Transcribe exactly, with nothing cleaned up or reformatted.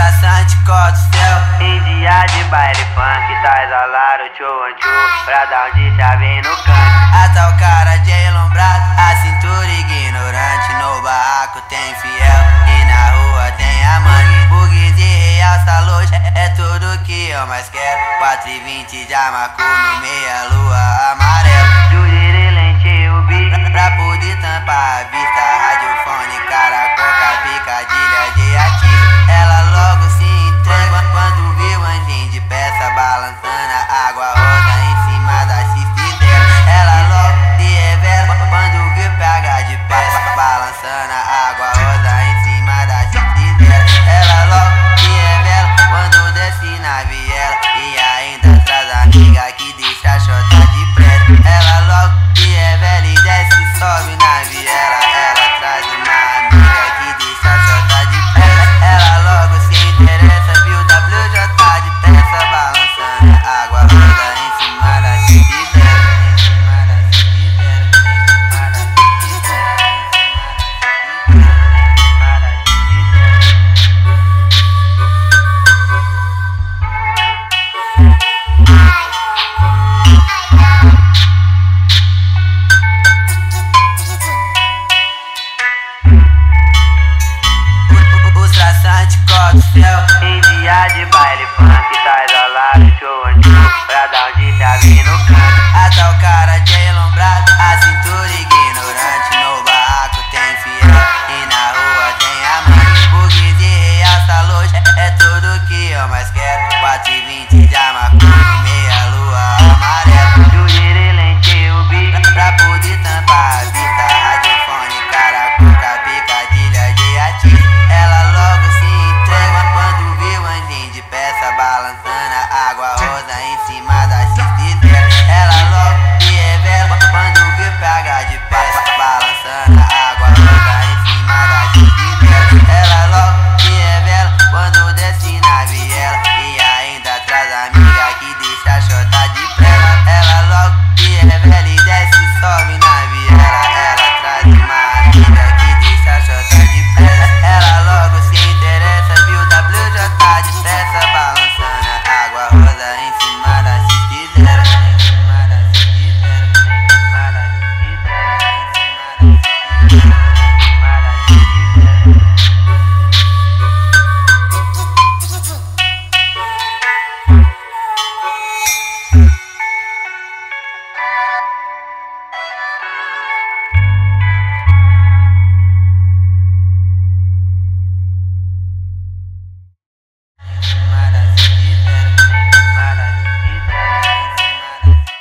traçante corta o céu. Em dia de baile funk, tá exalado, tchô, tchô, pra dar um de chave no canto. A tal cara de elombrado, a cintura ignorante. No barraco tem fiel e na rua tem amante. Bug de realça loja, é tudo que eu mais quero. Quatro e vinte de Amacu no meia lua amarela. Juriri lente o bico Pra poder tampar a vista, radiofone, cara, coca, picadilha de artista. Ela logo se entrega quando vê o anjinho de peça balançando a água rosa em cima da cisterna. Ela logo se revela quando vê o P H de peça balançando a água rosa em cima da cisterna. Ela logo se revela quando desce na viela e ainda traz a amiga que deixa a chota de preta. Ela logo se revela e desce, sobe na viela. Ela traz uma amiga que deixa a chota de preta. Ela logo se interessa, viu W J de peça balançando a água rosa em cima da cisterna. Em cima da cisterna, em cima da cisterna, em cima da os traçantes corta o céu. Em dia de baile funk, tá exalado, tchô, tchô, pra dar um de chave no canto. A tal cara de elombrado, a cintura ignorante. No barraco tem fiel e na rua tem amante. Bug de realça loja, é tudo que eu mais quero. Quatro e vinte de Amacu